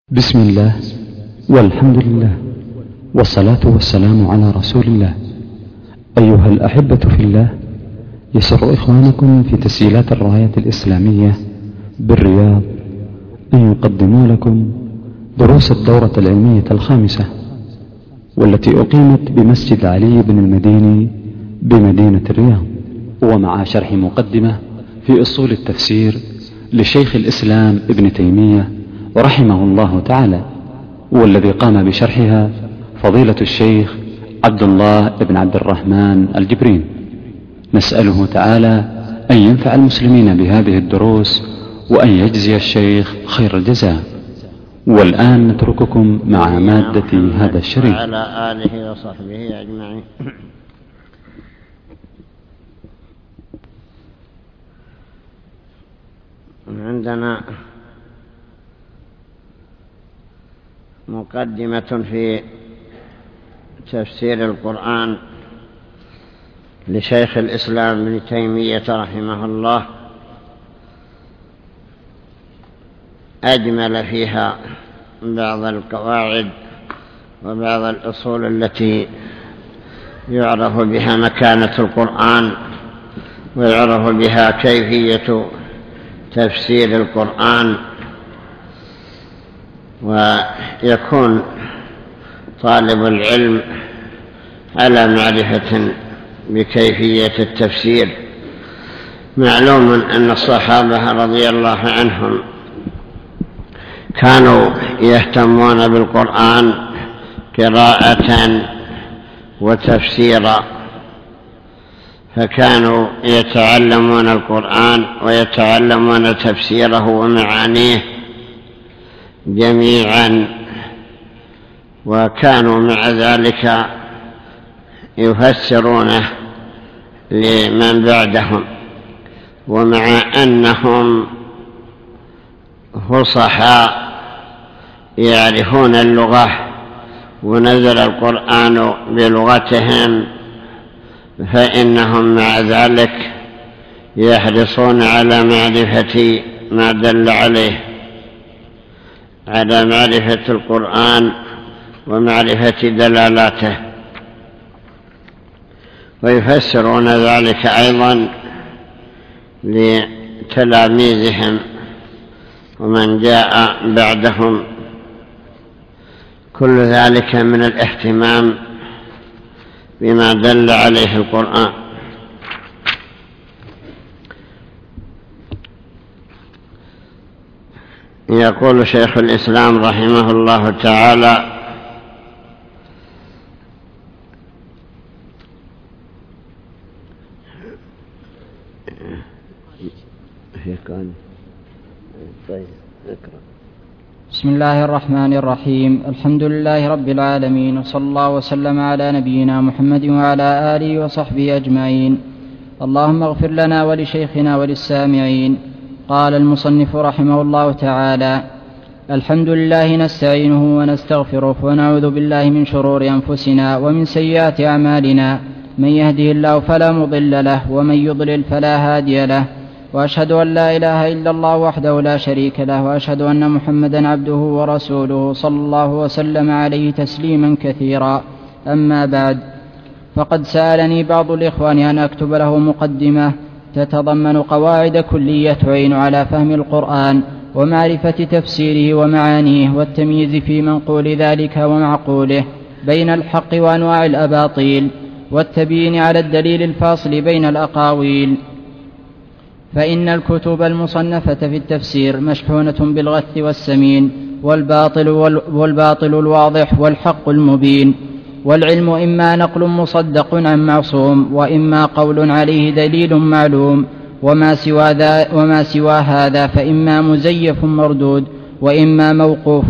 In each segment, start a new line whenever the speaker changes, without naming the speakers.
بسم الله والحمد لله والصلاة والسلام على رسول الله. أيها الأحبة في الله، يسر إخوانكم في تسجيلات الراية الإسلامية بالرياض أن يقدموا لكم دروس الدورة العلمية الخامسة، والتي أقيمت بمسجد علي بن المديني بمدينة الرياض، ومع شرح مقدمة في أصول التفسير لشيخ الإسلام ابن تيمية رحمه الله تعالى، والذي قام بشرحها فضيلة الشيخ عبد الله بن عبد الرحمن الجبرين. نسأله تعالى أن ينفع المسلمين بهذه الدروس وأن يجزي الشيخ خير الجزاء. والآن نترككم مع مادة هذا الشريط.
وعلى آله وصحبه أجمعين. عندنا مقدمة في تفسير القرآن لشيخ الإسلام ابن تيمية رحمه الله، أجمل فيها بعض القواعد وبعض الأصول التي يعرف بها مكانة القرآن ويعرف بها كيفية تفسير القرآن، ويكون طالب العلم على معرفة بكيفية التفسير. معلوم أن الصحابة رضي الله عنهم كانوا يهتمون بالقرآن قراءة وتفسيرا، فكانوا يتعلمون القرآن ويتعلمون تفسيره ومعانيه جميعا، وكانوا مع ذلك يفسرونه لمن بعدهم، ومع أنهم فصحاء يعرفون اللغة ونزل القرآن بلغتهم، فإنهم مع ذلك يحرصون على معرفة ما دل عليه، على معرفة القرآن ومعرفة دلالاته، ويفسرون ذلك أيضا لتلاميذهم ومن جاء بعدهم. كل ذلك من الاهتمام بما دل عليه القرآن. يقول شيخ الإسلام رحمه الله تعالى:
بسم الله الرحمن الرحيم. الحمد لله رب العالمين، وصلى الله وسلم على نبينا محمد وعلى آله وصحبه أجمعين. اللهم اغفر لنا ولشيخنا وللسامعين. قال المصنف رحمه الله تعالى: الحمد لله نستعينه ونستغفره ونعوذ بالله من شرور أنفسنا ومن سيئات أعمالنا، من يهده الله فلا مضل له ومن يضلل فلا هادي له، وأشهد أن لا إله إلا الله وحده لا شريك له، وأشهد أن محمدا عبده ورسوله صلى الله وسلم عليه تسليما كثيرا. أما بعد، فقد سألني بعض الإخوان أن أكتب له مقدمة تتضمن قواعد كلية تعين على فهم القرآن ومعرفة تفسيره ومعانيه والتمييز في منقول ذلك ومعقوله بين الحق وأنواع الأباطيل، والتبيين على الدليل الفاصل بين الأقاويل. فإن المصنفة في التفسير مشحونة بالغث والسمين، والباطل الواضح والحق المبين. والعلم إما نقل مصدق عن معصوم، وإما قول عليه دليل معلوم، وما سوى هذا فإما مزيف مردود، وإما موقوف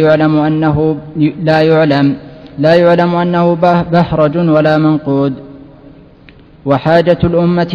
لا يعلم أنه بهرج ولا منقود. وحاجة الأمة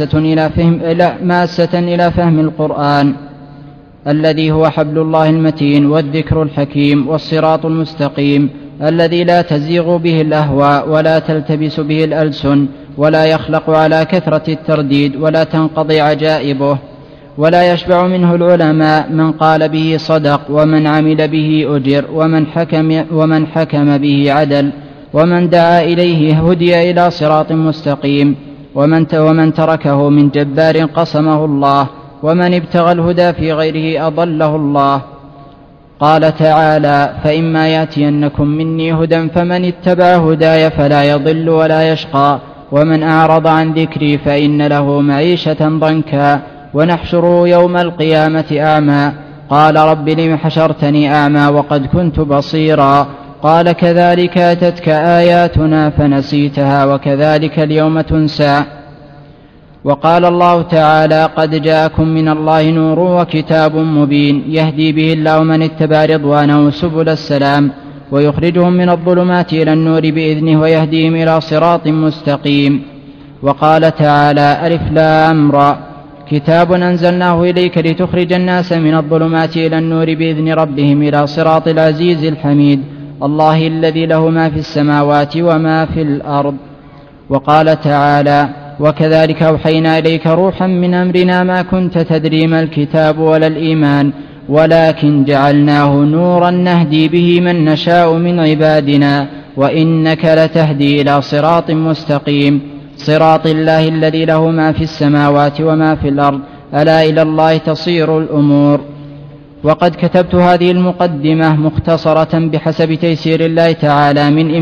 ماسة إلى فهم القرآن الذي هو حبل الله المتين والذكر الحكيم والصراط المستقيم، الذي لا تزيغ به الأهواء ولا تلتبس به الألسن ولا يخلق على كثرة الترديد ولا تنقضي عجائبه، ولا يشبع منه العلماء. من قال به صدق، ومن عمل به أجر، ومن حكم به عدل، ومن دعا إليه هدي إلى صراط مستقيم، ومن تركه من جبار قصمه الله، ومن ابتغى الهدى في غيره أضله الله. قال تعالى: فإما يأتينكم مني هدى فمن اتبع هداي فلا يضل ولا يشقى، ومن أعرض عن ذكري فإن له معيشة ضنكا، ونحشره يوم القيامة أعمى. قال: رب لم حشرتني أعمى وقد كنت بصيرا. قال: كذلك أتتك آياتنا فنسيتها وكذلك اليوم تنسى. وقال الله تعالى: قد جاءكم من الله نور وكتاب مبين يهدي به الله من اتبع رضوانه سبل السلام، ويخرجهم من الظلمات إلى النور بإذنه ويهديهم إلى صراط مستقيم. وقال تعالى: ألف لام را، كتاب أنزلناه إليك لتخرج الناس من الظلمات إلى النور بإذن ربهم إلى صراط العزيز الحميد، الله الذي له ما في السماوات وما في الأرض. وقال تعالى: وكذلك أوحينا إليك روحا من أمرنا ما كنت تدري ما الكتاب ولا الإيمان، ولكن جعلناه نورا نهدي به من نشاء من عبادنا، وإنك لتهدي إلى صراط مستقيم، صراط الله الذي له ما في السماوات وما في الأرض، ألا إلى الله تصير الأمور. وقد كتبت هذه المقدمة مختصرة بحسب تيسير الله تعالى من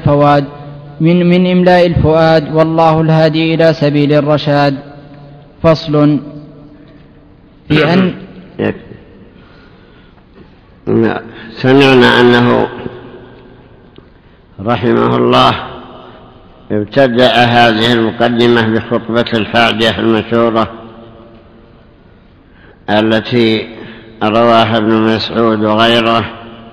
إملاء الفؤاد، والله الهادي إلى سبيل الرشاد. فصل في أن
سمعنا أنه رحمه الله ابتدأ هذه المقدمة بخطبة الحاجة المشهورة التي رواها ابن مسعود وغيره.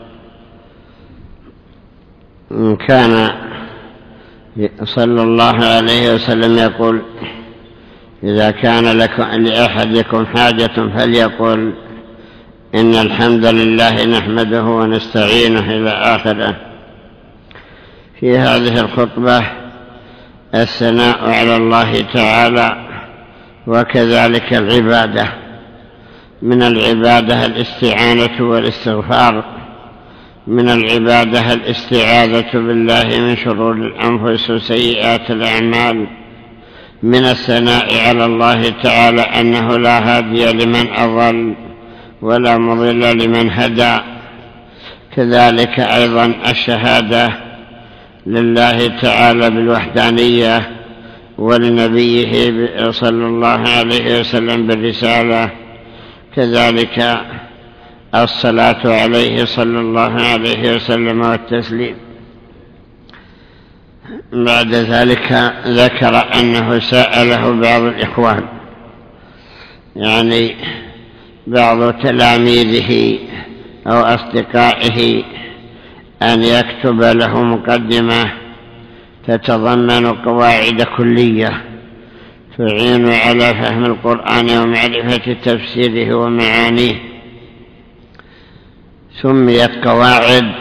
كان صلى الله عليه وسلم يقول: إذا كان لأحدكم حاجة فليقل إن الحمد لله نحمده ونستعينه إلى آخره. في هذه الخطبة الثناء على الله تعالى، وكذلك العبادة. من العبادة الاستعانة والاستغفار، من العبادة الاستعاذة بالله من شرور الأنفس وسيئات الأعمال، من الثناء على الله تعالى أنه لا هادي لمن أضل ولا مضل لمن هدى. كذلك أيضا الشهادة لله تعالى بالوحدانية، ولنبيه صلى الله عليه وسلم بالرسالة. كذلك الصلاة عليه صلى الله عليه وسلم والتسليم. بعد ذلك ذكر أنه سأله بعض الإخوان، يعني بعض تلاميذه أو أصدقائه، أن يكتب له مقدمة تتضمن قواعد كلية تعين على فهم القرآن ومعرفة تفسيره ومعانيه. سميت قواعد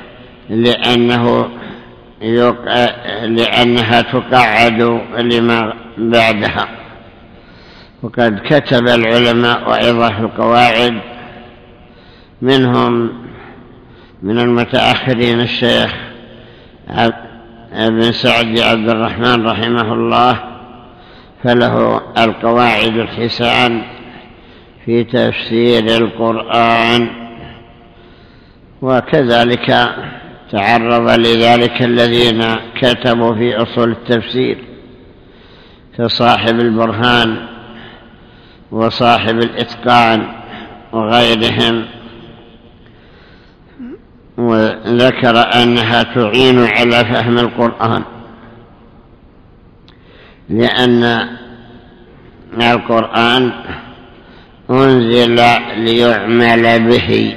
لأنها تقعد لما بعدها. وقد كتب العلماء أيضا في القواعد، منهم من المتأخرين الشيخ ابن سعد عبد الرحمن رحمه الله، فله القواعد الحسان في تفسير القرآن. وكذلك تعرض لذلك الذين كتبوا في أصول التفسير كصاحب البرهان وصاحب الإتقان وغيرهم، وذكر أنها تعين على فهم القرآن، لأن القرآن أنزل ليعمل به،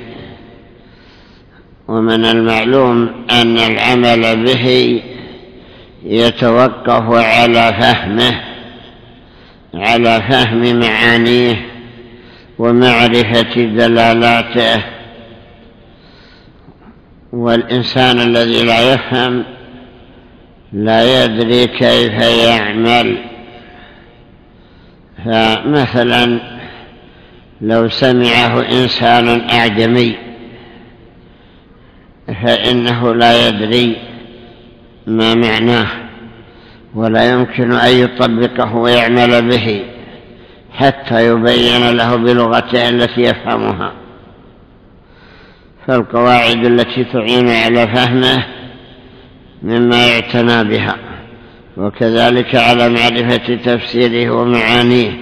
ومن المعلوم أن العمل به يتوقف على فهم معانيه ومعرفة دلالاته. والإنسان الذي لا يفهم لا يدري كيف يعمل. فمثلا لو سمعه إنسان أعجمي فإنه لا يدري ما معناه ولا يمكن أن يطبقه ويعمل به حتى يبين له بلغته التي يفهمها. فالقواعد التي تعين على فهمه مما يعتنى بها، وكذلك على معرفة تفسيره ومعانيه.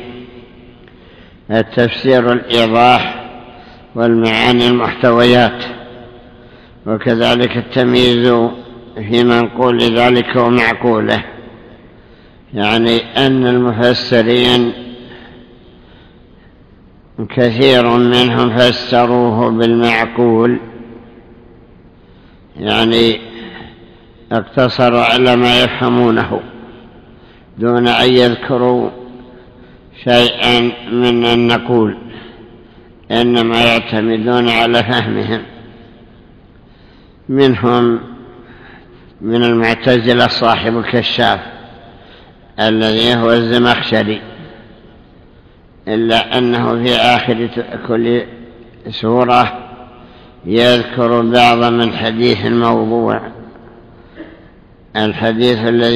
التفسير الإيضاح والمعاني المحتويات، وكذلك التمييز في منقول ذلك ومعقوله، يعني أن المفسرين كثير منهم فسروه بالمعقول، يعني اقتصروا على ما يفهمونه دون أن يذكروا شيئا من النقول، إنما يعتمدون على فهمهم. منهم من المعتزلة صاحب الكشاف الذي هو الزمخشري، إلا أنه في آخر كل سورة يذكر بعض من حديث الموضوع، الحديث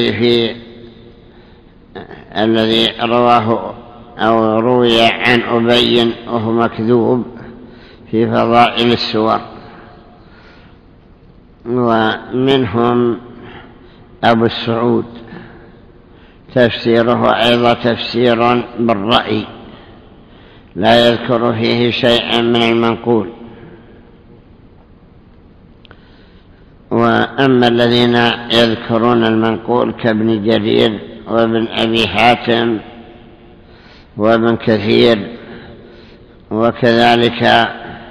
الذي رواه أو روي عن أبي وهو مكذوب في فضائل السور. ومنهم أبو السعود تفسيره أيضا تفسير بالرأي، لا يذكر فيه شيئا من المنقول. وأما الذين يذكرون المنقول كابن جرير وابن أبي حاتم وابن كثير، وكذلك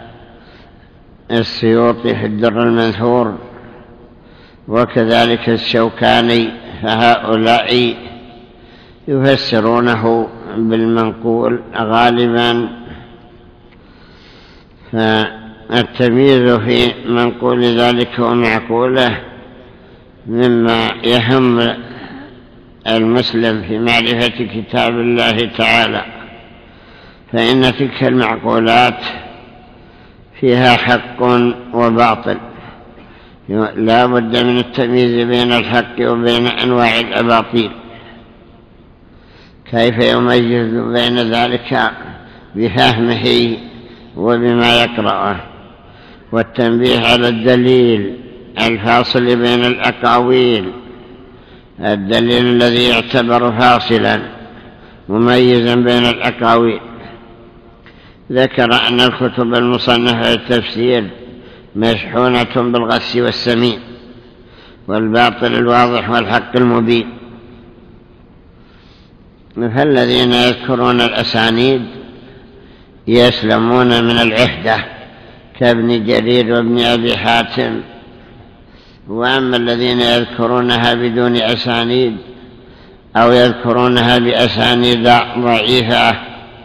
السيوطي في الدر المنثور، وكذلك الشوكاني، فهؤلاء يفسرونه بالمنقول غالبا. فالتمييز في منقول ذلك ومعقوله مما يهم المسلم في معرفة كتاب الله تعالى، فإن تلك المعقولات فيها حق وباطل، لا بد من التمييز بين الحق وبين أنواع الأباطيل. كيف يميز بين ذلك؟ بفهمه وبما يقرأه، والتنبيه على الدليل الفاصل بين الأقاويل، الدليل الذي يعتبر فاصلا مميزا بين الأقاويل. ذكر أن الكتب المصنفة في التفسير مشحونة بالغث والسمين والباطل الواضح والحق المبين. فالذين يذكرون الأسانيد يسلمون من العهدة كابن جرير وابن أبي حاتم، وأما الذين يذكرونها بدون أسانيد أو يذكرونها بأسانيد ضعيفة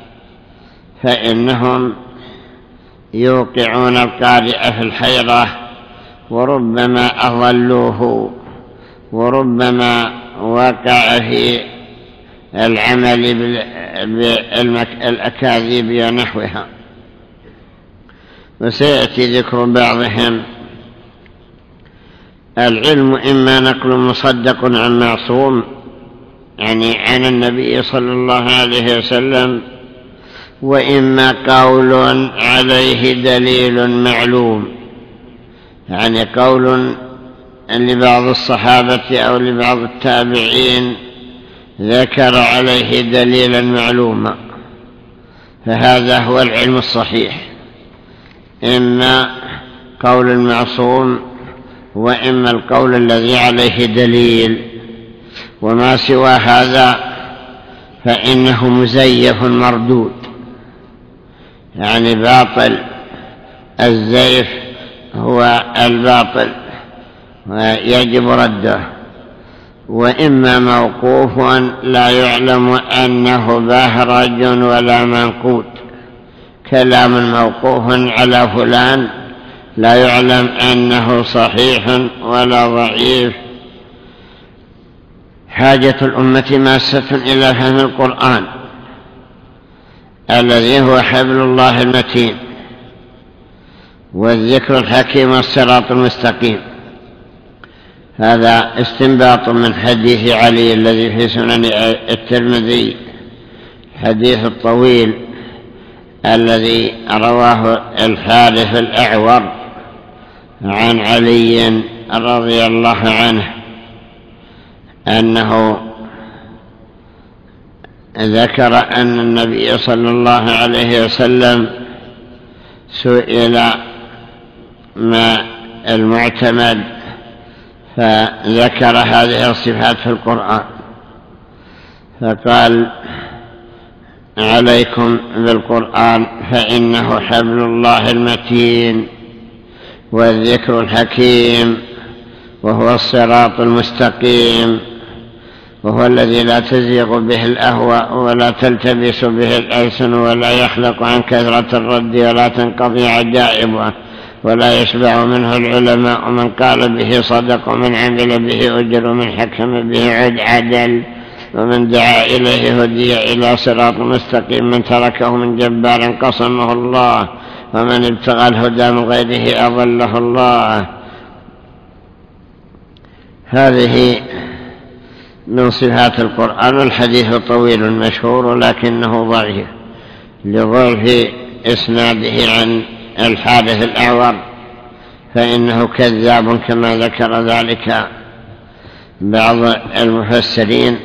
فإنهم يوقعون القارئ في الحيرة، وربما أضلوه، وربما وقع في العمل بالأكاذيب ونحوها. وسيأتي ذكر بعضهم. العلم إما نقل مصدق عن معصوم، يعني عن النبي صلى الله عليه وسلم، وإما قول عليه دليل معلوم، يعني قول لبعض الصحابة أو لبعض التابعين ذكر عليه دليلا معلوما، فهذا هو العلم الصحيح، إما قول المعصوم وإما القول الذي عليه دليل. وما سوى هذا فإنه مزيف مردود، يعني باطل. الزيف هو الباطل ويجب رده. وإما موقوف لا يعلم أنه بهرج ولا منقود، كلام موقوف على فلان لا يعلم أنه صحيح ولا ضعيف. حاجة الأمة ماسة إلى فهم القرآن، الذي هو حبل الله المتين، والذكر الحكيم والصراط المستقيم. هذا استنباط من حديث علي الذي في سنن الترمذي، حديث الطويل الذي رواه الحارث الأعور عن علي رضي الله عنه أنه ذكر أن النبي صلى الله عليه وسلم سئل ما المعتمد، فذكر هذه الصفات في القرآن، فقال: عليكم بالقرآن فإنه حبل الله المتين والذكر الحكيم وهو الصراط المستقيم، وهو الذي لا تزيغ به الأهواء ولا تلتبس به الألسن ولا يخلق عن كثرة الرد ولا تنقضي عجائبه ولا يشبع منه العلماء، ومن قال به صدق ومن عمل به أجر ومن حكم به عدل ومن دعا إليه هدي إلى صراط مستقيم، من تركه من جبار قصمه الله ومن ابتغى الهدى من غيره أضله الله. هذه من صفات القرآن، والحديث طويل مشهور ولكنه ضعيف لضعف إسناده عن الحارث الأعور، فإنه كذاب كما ذكر ذلك بعض المفسرين.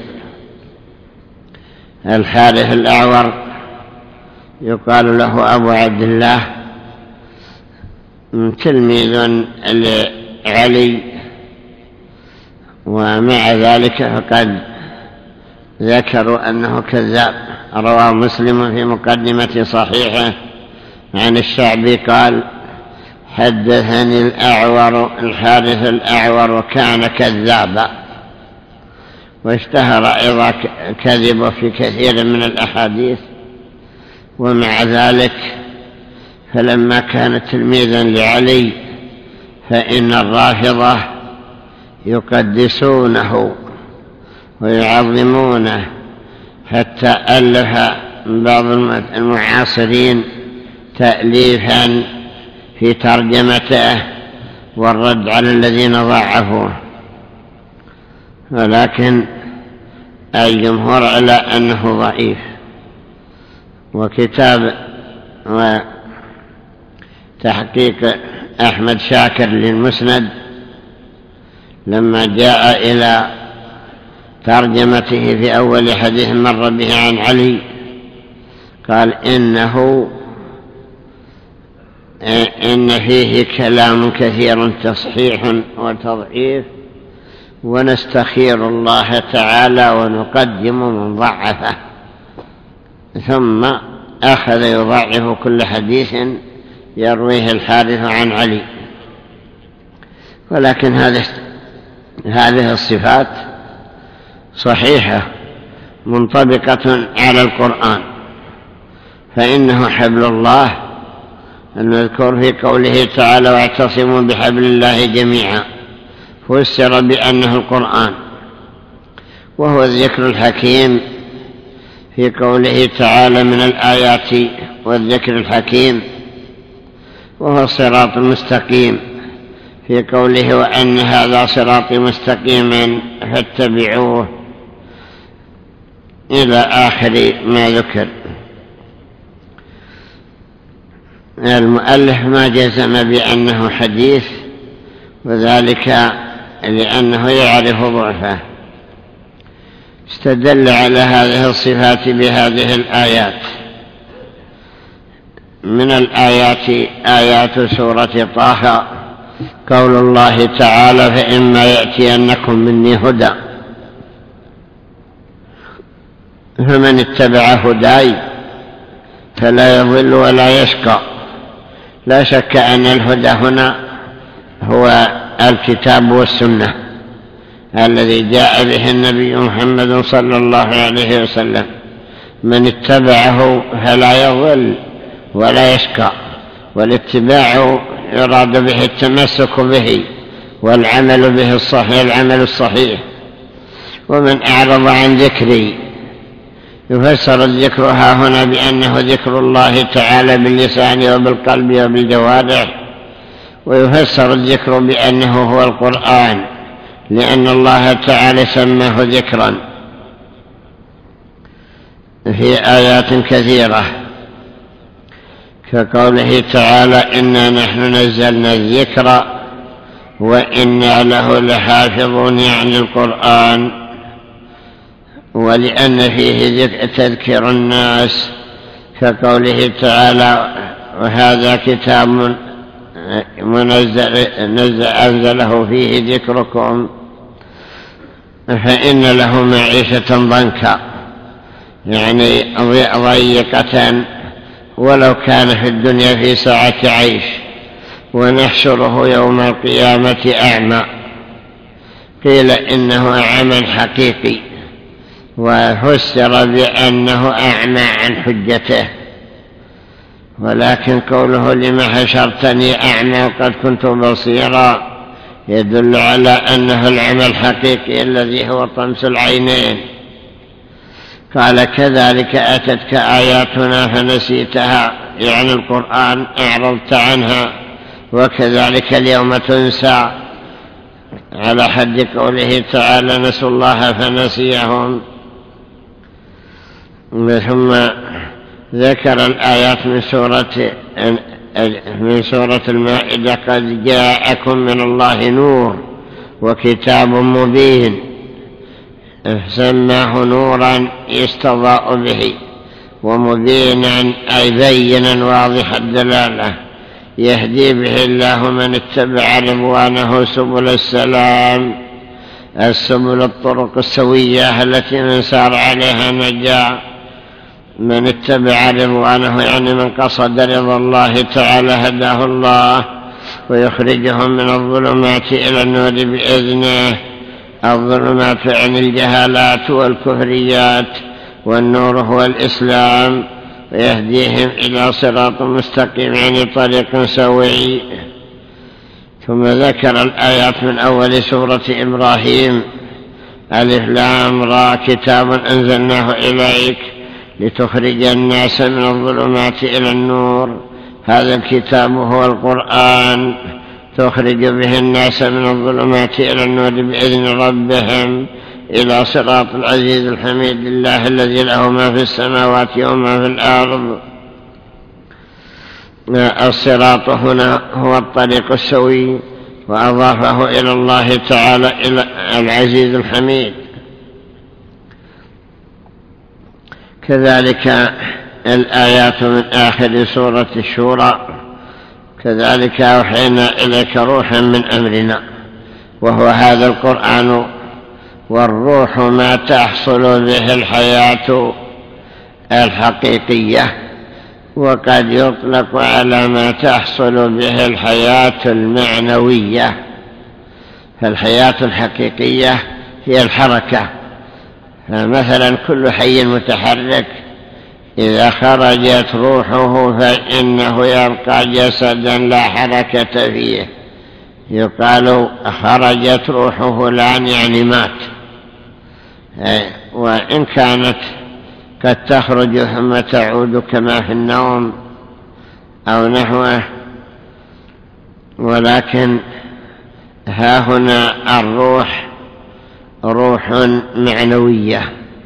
الحارث الأعور يقال له أبو عبد الله، تلميذ لعلي، ومع ذلك فقد ذكروا أنه كذاب. رواه مسلم في مقدمة صحيحه عن الشعبي قال: حدثني الأعور الحارث الأعور وكان كذابا، واشتهر أيضا كذبه في كثير من الأحاديث. ومع ذلك فلما كان تلميذا لعلي فإن الرافضة يقدسونه ويعظمونه، حتى ألف بعض المعاصرين تأليفا في ترجمته والرد على الذين ضعفوه، ولكن الجمهور على أنه ضعيف. وكتاب وتحقيق أحمد شاكر للمسند لما جاء إلى ترجمته في أول حديث مر به عن علي قال: إن فيه كلام كثير تصحيح وتضعيف، ونستخير الله تعالى ونقدم من ضعفه. ثم أخذ يضعف كل حديث يرويه الحارث عن علي. ولكن هذه الصفات صحيحة منطبقة على القرآن، فإنه حبل الله المذكور في قوله تعالى: واعتصموا بحبل الله جميعا، فسر بأنه القرآن، وهو الذكر الحكيم في قوله تعالى من الآيات والذكر الحكيم، وهو الصراط المستقيم في قوله: وأن هذا صراطي مستقيما فاتبعوه، إلى آخر ما ذكر. المؤلف ما جزم بأنه حديث، وذلك لأنه يعرف ضعفه. استدل على هذه الصفات بهذه الآيات. من الآيات آيات سورة طه، قول الله تعالى: فإما يأتينكم مني هدى فمن اتبع هداي فلا يضل ولا يشقى. لا شك أن الهدى هنا هو الكتاب والسنة الذي جاء به النبي محمد صلى الله عليه وسلم. من اتبعه فلا يضل ولا يشقى، والاتباع يراد به التمسك به والعمل به الصحيح، العمل الصحيح. ومن أعرض عن ذكري يفسر الذكر ها هنا بأنه ذكر الله تعالى باللسان وبالقلب وبالجوارح، ويفسر الذكر بأنه هو القرآن، لأن الله تعالى سماه ذكرا في آيات كثيرة، كقوله تعالى: إنا نحن نزلنا الذكر وإنا له لحافظون، يعني القرآن، ولأن فيه تذكير الناس، كقوله تعالى: وهذا كتاب أنزله فيه ذكركم فإن له معيشة ضنكا، يعني ضيقة ولو كان في الدنيا في ساعة عيش، ونحشره يوم القيامة أعمى. قيل إنه أعمى حقيقي، وفسر بأنه أعمى عن حجته، ولكن قوله: لما حشرتني أعمى وقد كنت بصيرا، يدل على أنه العمى الحقيقي الذي هو طمس العينين. قال: كذلك أتتك آياتنا فنسيتها، يعني القرآن أعرضت عنها، وكذلك اليوم تنسى، على حد قوله تعالى: نسوا الله فنسيهم. ثم ذكر الآيات من سورة المائدة: قد جاءكم من الله نور وكتاب مبين، سماه نورا يستضاء به، ومبينا أي بينا واضح الدلالة، يهدي به الله من اتبع رضوانه سبل السلام، السبل الطرق السوية التي من سار عليها نجا. من اتبع رضوانه يعني من قصد رضا الله تعالى هداه الله، ويخرجهم من الظلمات إلى النور بإذنه. الظلمات عن الجهالات والكفريات، والنور هو الإسلام، ويهديهم إلى صراط مستقيم، يعني طريق سوي. ثم ذكر الآيات من أول سورة إبراهيم: ألف لام را، كتاب أنزلناه إليك لتخرج الناس من الظلمات إلى النور. هذا الكتاب هو القرآن، تخرج به الناس من الظلمات إلى النور بإذن ربهم إلى صراط العزيز الحميد، الله الذي له ما في السماوات وما في الأرض. الصراط هنا هو الطريق السوي، وأضافه إلى الله تعالى إلى العزيز الحميد. كذلك الآيات من آخر سورة الشورى: كذلك أوحينا إليك روحا من أمرنا، وهو هذا القرآن. والروح ما تحصل به الحياة الحقيقية، وقد يطلق على ما تحصل به الحياة المعنوية. فالحياة الحقيقية هي الحركة، فمثلا كل حي متحرك إذا خرجت روحه فإنه يبقى جسدا لا حركة فيه، يقال خرجت روح فلان يعني مات. وإن كانت قد تخرج ثم تعود كما في النوم أو نحوه، ولكن ها هنا الروح روح معنوية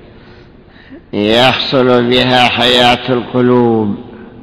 يحصل بها حياة القلوب.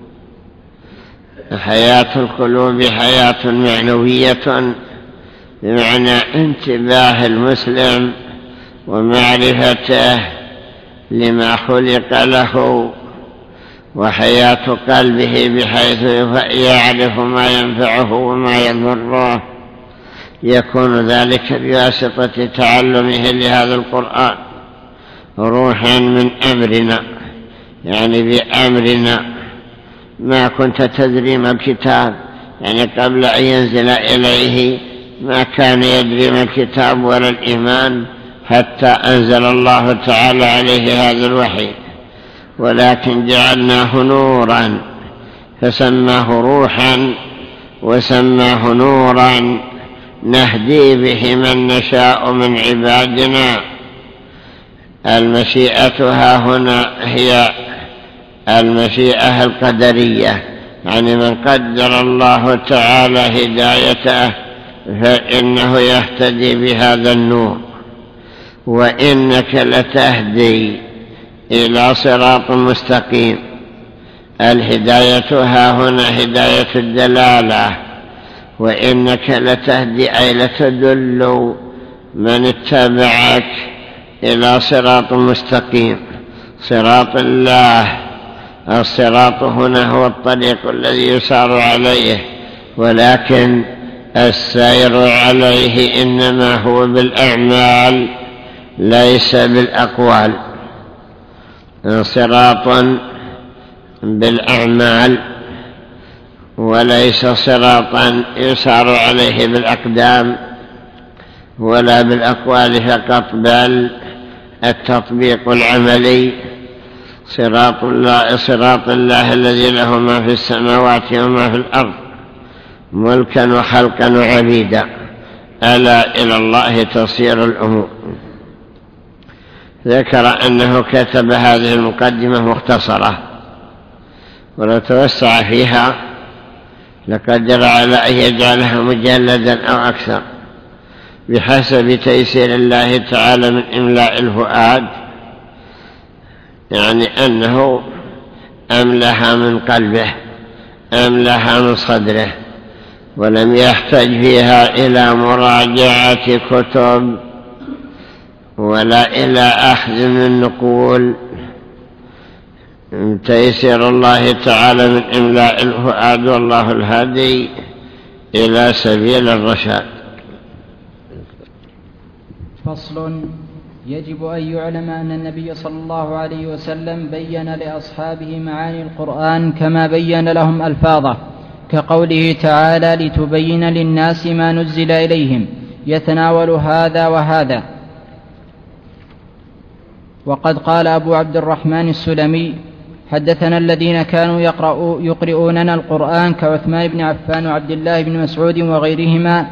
حياة القلوب حياة معنوية، بمعنى انتباه المسلم ومعرفته لما خلق له، وحياة قلبه بحيث يعرف ما ينفعه وما يضره. يكون ذلك بواسطة تعلمه لهذا القرآن. روحا من أمرنا يعني بأمرنا، ما كنت تدري ما الكتاب، يعني قبل أن ينزل إليه ما كان يدري ما الكتاب ولا الإيمان حتى أنزل الله تعالى عليه هذا الوحي، ولكن جعلناه نورا فسماه روحا وسماه نورا نهدي به من نشاء من عبادنا. المشيئة ها هنا هي المشيئة القدرية، يعني من قدر الله تعالى هدايته فإنه يهتدي بهذا النور. وإنك لتهدي إلى صراط مستقيم. الهداية ها هنا هداية الدلالة، وإنك لتهدي أي لتدل من اتبعك إلى صراط مستقيم، صراط الله. الصراط هنا هو الطريق الذي يسار عليه، ولكن السير عليه إنما هو بالأعمال ليس بالأقوال. صراط بالأعمال وليس صراطا يسار عليه بالأقدام ولا بالأقوال فقط، بل التطبيق العملي. صراط الله الذي له ما في السماوات وما في الأرض ملكا وخلقا وعبيدا، ألا إلى الله تصير الأمور. ذكر أنه كتب هذه المقدمة مختصرة، ولو توسع فيها لقدر على أن يجعلها مجلدا أو أكثر، بحسب تيسير الله تعالى من إملاء الفؤاد، يعني أنه أملها من قلبه، أملها من صدره، ولم يحتاج فيها إلى مراجعة كتب ولا إلى أخذ من نقول. تيسير الله تعالى من إملاء الفؤاد، والله الهادي إلى سبيل الرشاد.
فصل. يجب أن يعلم أن النبي صلى الله عليه وسلم بين لأصحابه معاني القرآن كما بين لهم ألفاظه، كقوله تعالى: لتبين للناس ما نزل إليهم، يتناول هذا وهذا. وقد قال أبو عبد الرحمن السلمي: حدثنا الذين كانوا يقرؤوننا القرآن كعثمان بن عفان وعبد الله بن مسعود وغيرهما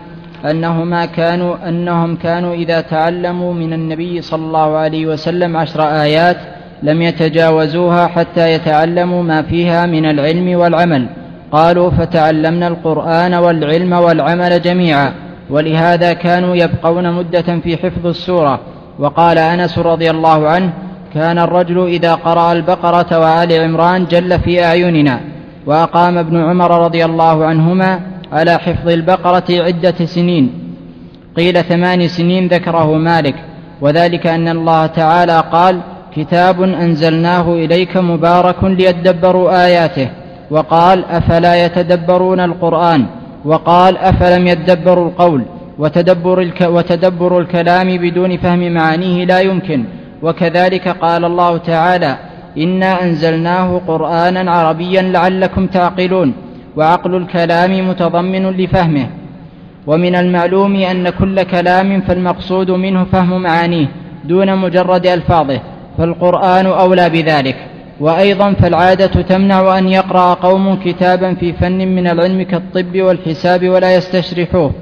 أنهم كانوا إذا تعلموا من النبي صلى الله عليه وسلم 10 آيات لم يتجاوزوها حتى يتعلموا ما فيها من العلم والعمل. قالوا: فتعلمنا القرآن والعلم والعمل جميعا، ولهذا كانوا يبقون مدة في حفظ السورة. وقال أنس رضي الله عنه: كان الرجل إذا قرأ البقرة وآل عمران جل في أعيننا. وأقام ابن عمر رضي الله عنهما على حفظ البقرة عدة سنين، قيل 8 سنين ذكره مالك، وذلك أن الله تعالى قال: كتاب أنزلناه إليك مبارك ليدبروا آياته، وقال: أفلا يتدبرون القرآن، وقال: أفلم يدبروا القول. وتدبر الكلام بدون فهم معانيه لا يمكن. وكذلك قال الله تعالى: إنا أنزلناه قرآنا عربيا لعلكم تعقلون. وعقل الكلام متضمن لفهمه. ومن المعلوم أن كل كلام فالمقصود منه فهم معانيه دون مجرد ألفاظه، فالقرآن أولى بذلك. وأيضا فالعادة تمنع أن يقرأ قوم كتابا في فن من العلم كالطب والحساب ولا يستشرحوه،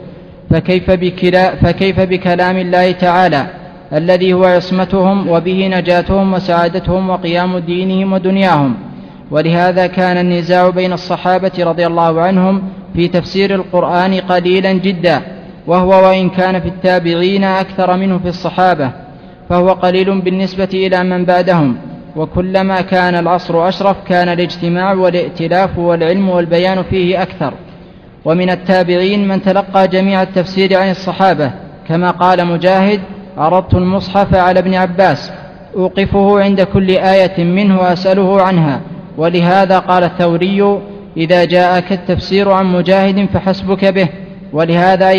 فكيف بكلام الله تعالى الذي هو عصمتهم وبه نجاتهم وسعادتهم وقيام دينهم ودنياهم. ولهذا كان النزاع بين الصحابة رضي الله عنهم في تفسير القرآن قليلا جدا، وهو وإن كان في التابعين أكثر منه في الصحابة فهو قليل بالنسبة إلى من بعدهم. وكلما كان العصر أشرف كان الاجتماع والائتلاف والعلم والبيان فيه أكثر. ومن التابعين من تلقى جميع التفسير عن الصحابة، كما قال مجاهد: عرضت المصحف على ابن عباس أوقفه عند كل آية منه وأسأله عنها. ولهذا قال الثوري: إذا جاءك التفسير عن مجاهد فحسبك به. ولهذا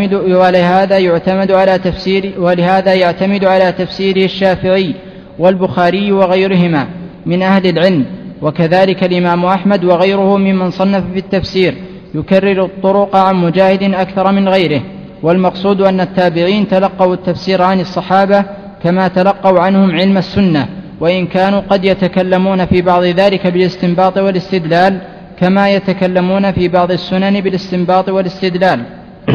يعتمد على تفسيره الشافعي والبخاري وغيرهما من أهل العلم، وكذلك الإمام أحمد وغيره ممن صنف في التفسير يكرر الطرق عن مجاهد أكثر من غيره. والمقصود أن التابعين تلقوا التفسير عن الصحابة كما تلقوا عنهم علم السنة، وإن كانوا قد يتكلمون في بعض ذلك بالاستنباط والاستدلال كما يتكلمون في بعض السنن بالاستنباط والاستدلال.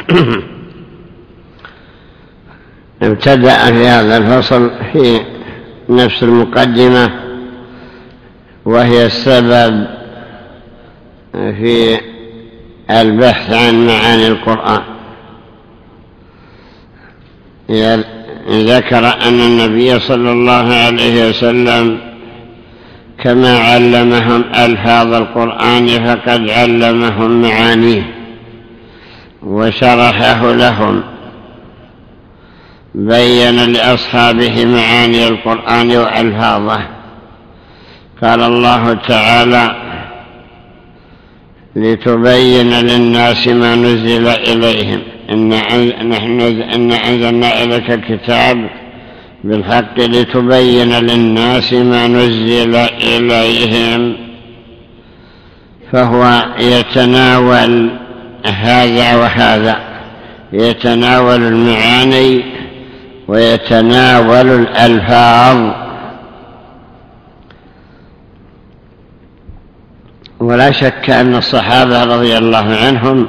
ابتدأ في هذا الفصل في نفس المقدمة، وهي السبب في البحث عن معاني القرآن. ذكر أن النبي صلى الله عليه وسلم كما علمهم ألفاظ القرآن فقد علمهم معانيه وشرحه لهم، بين لأصحابه معاني القرآن وألفاظه. قال الله تعالى: لتبين للناس ما نزل إليهم إن أنزلنا إليك الكتاب بالحق لتبين للناس ما نزل إليهم. فهو يتناول هذا وهذا، يتناول المعاني ويتناول الألفاظ. ولا شك أن الصحابة رضي الله عنهم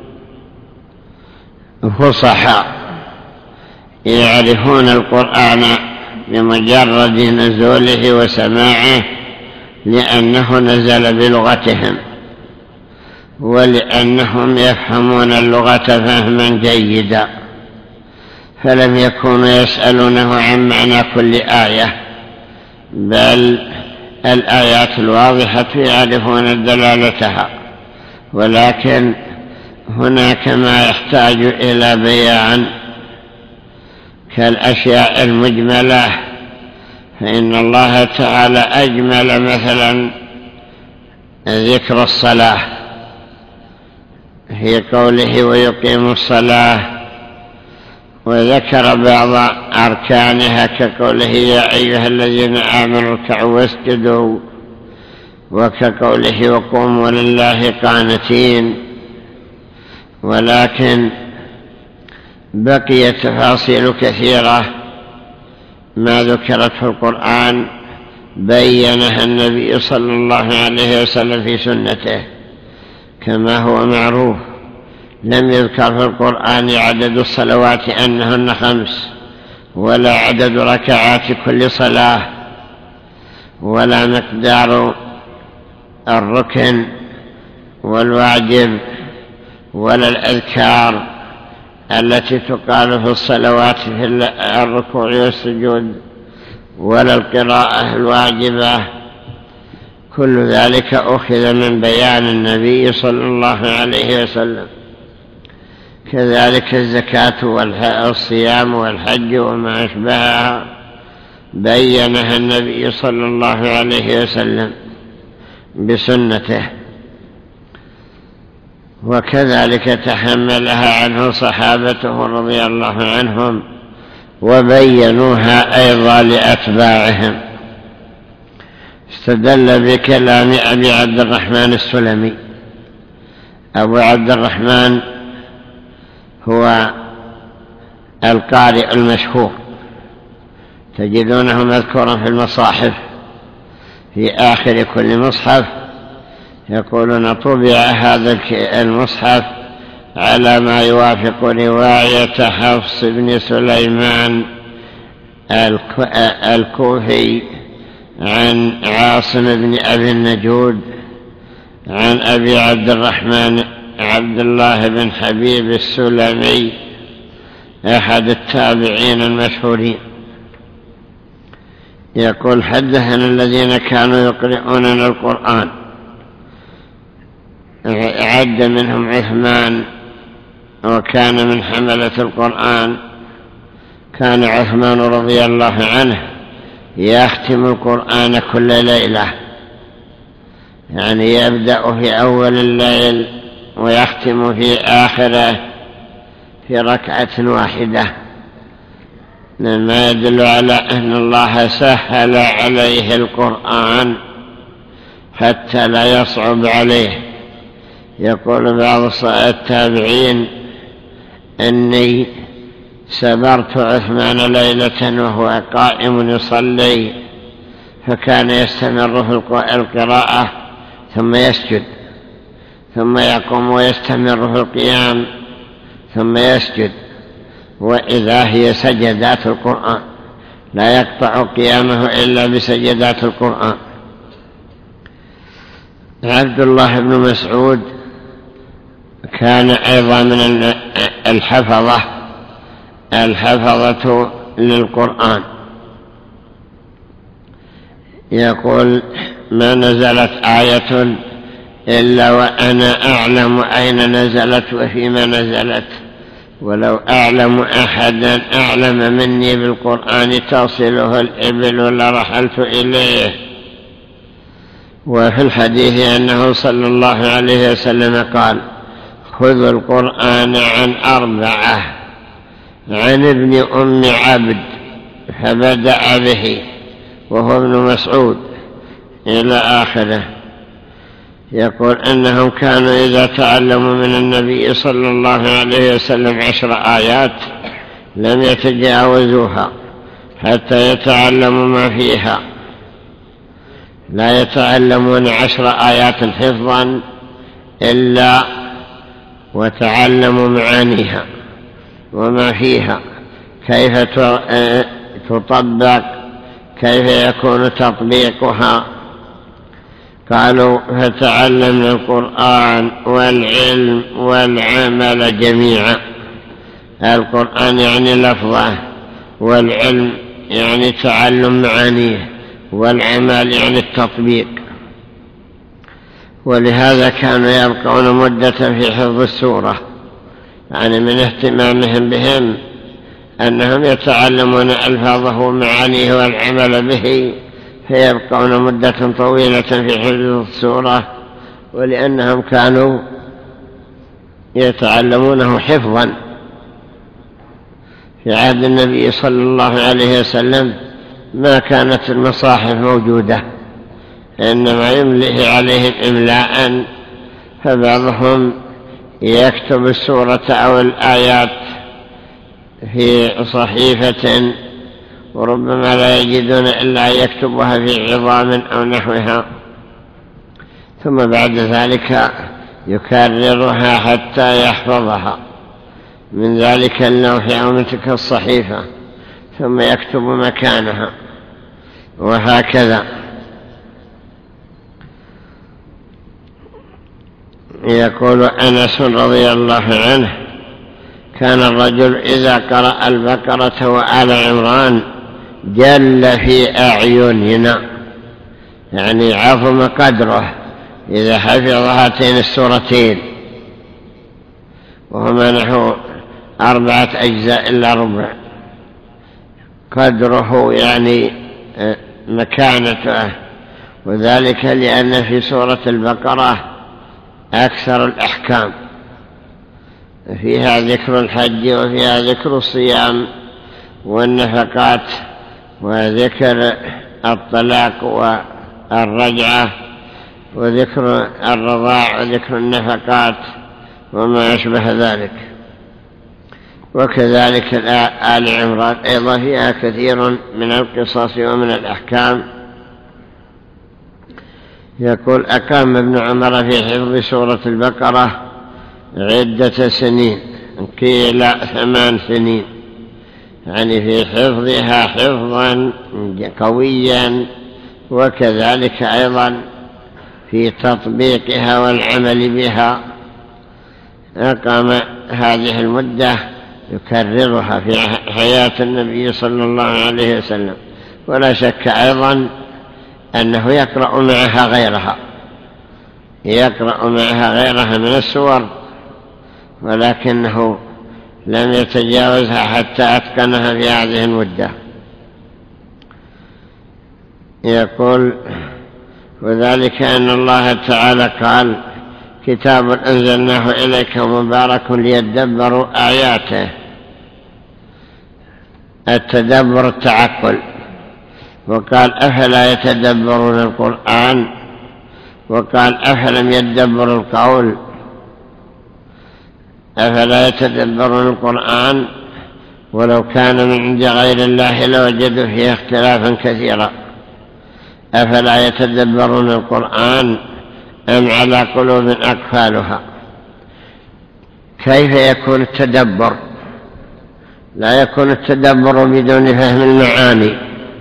فصحاء يعرفون القرآن بمجرد نزوله وسماعه، لأنه نزل بلغتهم ولأنهم يفهمون اللغة فهما جيدا، فلم يكونوا يسألونه عن معنى كل آية، بل الآيات الواضحة يعرفون دلالتها، ولكن هناك ما يحتاج إلى بيان كالأشياء المجملة، فإن الله تعالى أجمل مثلا ذكر الصلاة في قوله ويقيم الصلاة، وذكر بعض أركانها كقوله يا أيها الذين آمنوا اركعوا واسجدوا، وكقوله وقوموا لله قانتين. ولكن بقي تفاصيل كثيرة ما ذكرت في القرآن بينها النبي صلى الله عليه وسلم في سنته كما هو معروف. لم يذكر في القرآن عدد الصلوات أنهن 5، ولا عدد ركعات كل صلاة، ولا مقدار الركن والواجب، ولا الأذكار التي تقال في الصلوات في الركوع والسجود، ولا القراءة الواجبة. كل ذلك أخذ من بيان النبي صلى الله عليه وسلم. كذلك الزكاة والصيام والحج وما أشبهها بينها النبي صلى الله عليه وسلم بسنته، وكذلك تحملها عنه صحابته رضي الله عنهم وبينوها أيضا لأتباعهم. استدل بكلام أبي عبد الرحمن السلمي. أبو عبد الرحمن هو القارئ المشهور، تجدونه مذكورا في المصاحف، في آخر كل مصحف يقولون طبع هذا المصحف على ما يوافق رواية حفص بن سليمان الكوفي عن عاصم بن أبي النجود عن أبي عبد الرحمن عبد الله بن حبيب السلمي أحد التابعين المشهورين. يقول حدثنا الذين كانوا يقرؤوننا القرآن، عد منهم عثمان وكان من حملة القرآن. كان عثمان رضي الله عنه يختم القرآن كل ليلة، يعني يبدأ في أول الليل ويختم في آخره في ركعة واحدة، مما يدل على أن الله سهل عليه القرآن حتى لا يصعب عليه. يقول بعض التابعين إني سبرت عثمان ليلة وهو قائم يصلي، فكان يستمر في القراءة ثم يسجد، ثم يقوم ويستمر في القيام ثم يسجد، وإذا هي سجدات القرآن لا يقطع قيامه إلا بسجدات القرآن. عبد الله بن مسعود كان أيضا من الحفظة للقرآن. يقول: ما نزلت آية إلا وأنا أعلم أين نزلت وفيما نزلت، ولو أعلم أحدا أعلم مني بالقرآن تصله الإبل لرحلت إليه. وفي الحديث أنه صلى الله عليه وسلم قال: خذوا القرآن عن 4، عن ابن أم عبد فبدأ به وهو ابن مسعود إلى آخره. يقول أنهم كانوا إذا تعلموا من النبي صلى الله عليه وسلم 10 آيات لم يتجاوزوها حتى يتعلموا ما فيها، لا يتعلمون 10 آيات حفظا إلا وتعلموا معانيها وما فيها، كيف تطبق، كيف يكون تطبيقها. قالوا: فتعلمنا القرآن والعلم والعمل جميعا. القرآن يعني لفظه، والعلم يعني تعلم معانيه، والعمل يعني التطبيق. ولهذا كانوا يبقون مدة في حفظ السورة، يعني من اهتمامهم بهم أنهم يتعلمون ألفاظه ومعانيه والعمل به، فيبقون مدة طويلة في حفظ السورة، ولأنهم كانوا يتعلمونه حفظا. في عهد النبي صلى الله عليه وسلم ما كانت المصاحف موجودة، إنما يملئ عليهم إملاء، فبعضهم يكتب السورة أو الآيات في صحيفة، وربما لا يجدون إلا يكتبها في عظام أو نحوها، ثم بعد ذلك يكررها حتى يحفظها من ذلك اللوح أو من تلك الصحيفة، ثم يكتب مكانها، وهكذا. يقول أنس رضي الله عنه: كان الرجل إذا قرأ البقرة وآل عمران جل في أعيننا، يعني عظم قدره إذا حفظ هاتين السورتين، وهما نحو 4 أجزاء إلا ربع. قدره يعني مكانته، وذلك لأن في سورة البقرة أكثر الأحكام، فيها ذكر الحج وفيها ذكر الصيام والنفقات وذكر الطلاق والرجعة وذكر الرضاع وذكر النفقات وما أشبه ذلك. وكذلك آل عمران أيضا فيها كثير من القصص ومن الأحكام. يقول: أقام ابن عمر في حفظ سورة البقرة عدة سنين، قيل 8 سنين، يعني في حفظها حفظا قويا، وكذلك أيضا في تطبيقها والعمل بها. أقام هذه المدة يكررها في حياة النبي صلى الله عليه وسلم. ولا شك أيضا أنه يقرأ معها غيرها من السور، ولكنه لم يتجاوزها حتى أتقنها في هذه المدة. يقول: وذلك أن الله تعالى قال: كتاب أنزلناه إليك مبارك ليدبروا آياته. التدبر التعقل. وقال: أفلا يتدبرون القرآن، وقال: أفلم يدبروا القول. أفلا يتدبرون القرآن، ولو كان من عند غير الله لوجدوا فيه اختلافا كثيرا. أفلا يتدبرون القرآن أم على قلوب أقفالها. كيف يكون التدبر؟ لا يكون التدبر بدون فهم المعاني.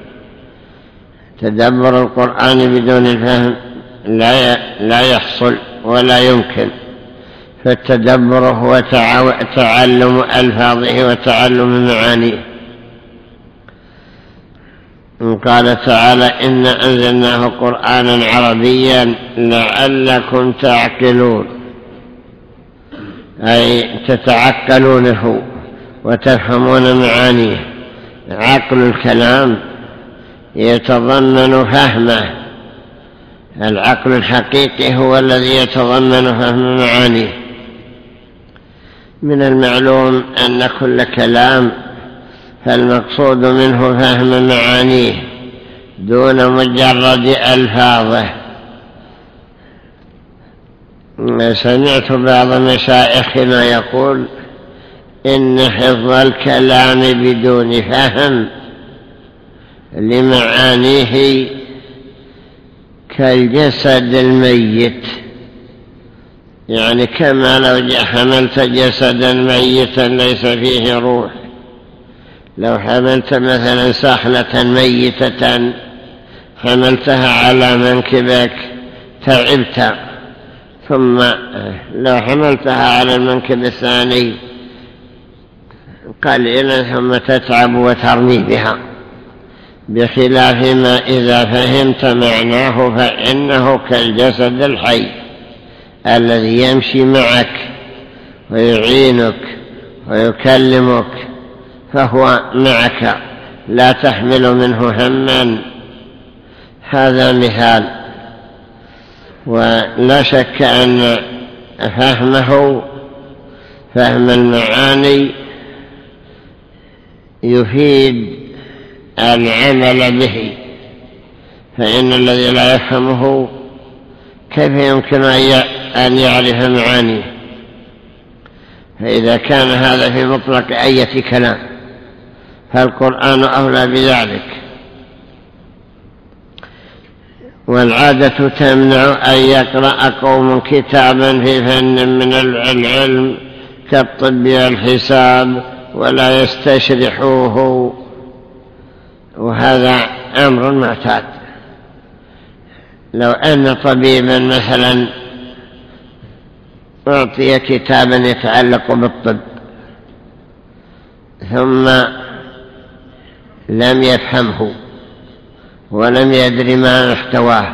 تدبر القرآن بدون الفهم لا يحصل ولا يمكن. فالتدبر هو تعلم ألفاظه وتعلم معانيه. قال تعالى: إنا أنزلناه قرآنا عربيا لعلكم تعقلون، أي تتعقلونه وتفهمون معانيه. عقل الكلام يتضمن فهمه، العقل الحقيقي هو الذي يتضمن فهم معانيه. من المعلوم أن كل كلام فالمقصود منه فهم معانيه دون مجرد ألفاظه. سمعت بعض مشايخنا يقول إن حفظ الكلام بدون فهم لمعانيه كالجسد الميت، يعني كما لو حملت جسدا ميتا ليس فيه روح. لو حملت مثلا سحلة ميتة حملتها على منكبك تعبت، ثم لو حملتها على المنكب الثاني قليلا ثم تتعب وترمي بها، بخلاف ما إذا فهمت معناه فإنه كالجسد الحي الذي يمشي معك ويعينك ويكلمك، فهو معك لا تحمل منه هما. هذا مثال. ولا شك أن فهمه فهم المعاني يفيد العمل به، فإن الذي لا يفهمه كيف يمكن أن يعرف معانيه؟ فإذا كان هذا في مطلق أي كلام فالقرآن أولى بذلك. والعادة تمنع أن يقرأ قوم كتابا في فن من العلم كالطب والحساب ولا يستشرحوه، وهذا أمر معتاد. لو أن طبيبا مثلا أعطي كتابا يتعلق بالطب ثم لم يفهمه ولم يدري ما محتواه،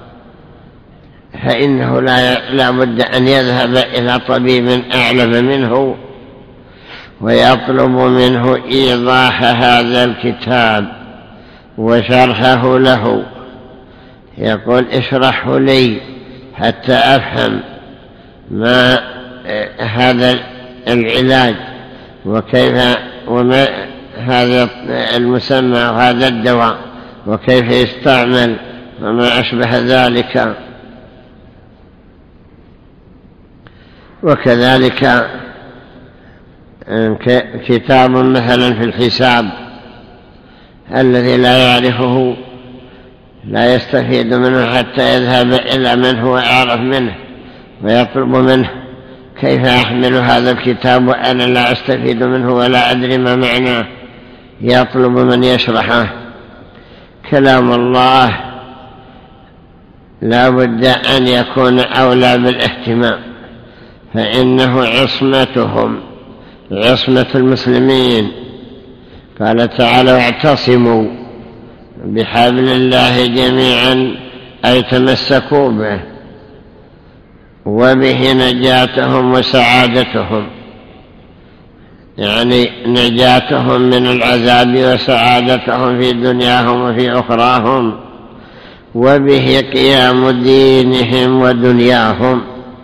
فإنه لا بد أن يذهب إلى طبيب أعلم منه ويطلب منه إيضاح هذا الكتاب وشرحه له. يقول: اشرحه لي حتى أفهم ما هذا العلاج وكيف وما هذا المسمى وهذا الدواء وكيف يستعمل وما أشبه ذلك. وكذلك كتاب مثلا في الحساب الذي لا يعرفه لا يستفيد منه حتى يذهب إلى من هو أعرف منه ويطلب منه: كيف أحمل هذا الكتاب وأنا لا أستفيد منه ولا أدري ما معناه؟ يطلب من يشرحه. كلام الله لا بد أن يكون أولى بالاهتمام، فإنه عصمتهم، عصمة المسلمين. قال تعالى: واعتصموا بحبل الله جميعا، أي تمسكوا به، وبه نجاتهم وسعادتهم، يعني نجاتهم من العذاب وسعادتهم في دنياهم وفي أخراهم، وبه قيام دينهم ودنياهم،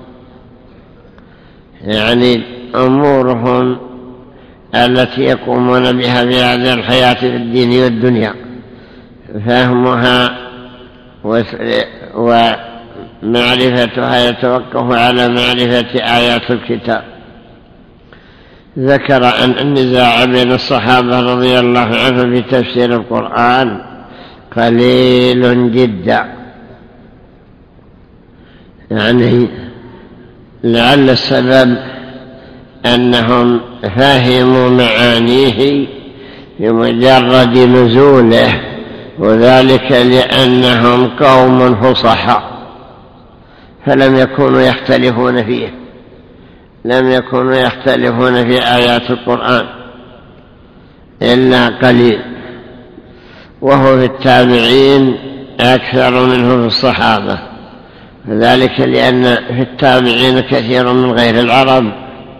يعني أمورهم التي يقومون بها في هذه الحياة في الدين والدنيا. فهمها ومعرفتها يتوقف على معرفة آيات الكتاب. ذكر أن النزاع بين الصحابة رضي الله عنهم في تفسير القرآن قليل جدا، يعني لعل السبب أنهم فهموا معانيه بمجرد نزوله، وذلك لأنهم قوم فصحاء فلم يكونوا يختلفون فيه، لم يكونوا يختلفون في آيات القرآن إلا قليل، وهو في التابعين أكثر منه في الصحابة، ذلك لأن في التابعين كثير من غير العرب،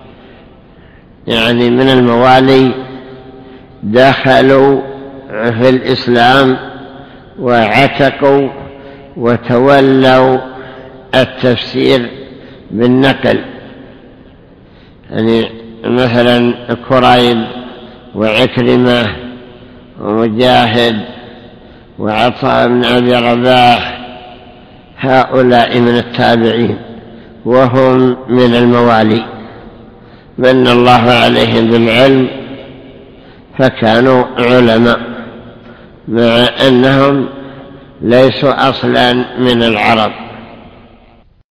يعني من الموالي، دخلوا في الإسلام وعتقوا وتولوا التفسير بالنقل، يعني مثلا كريب وعكرمة ومجاهد وعطاء بن أبي رباح، هؤلاء من التابعين وهم من الموالي، من الله عليهم بالعلم فكانوا علماء، مع أنهم ليسوا أصلا من العرب.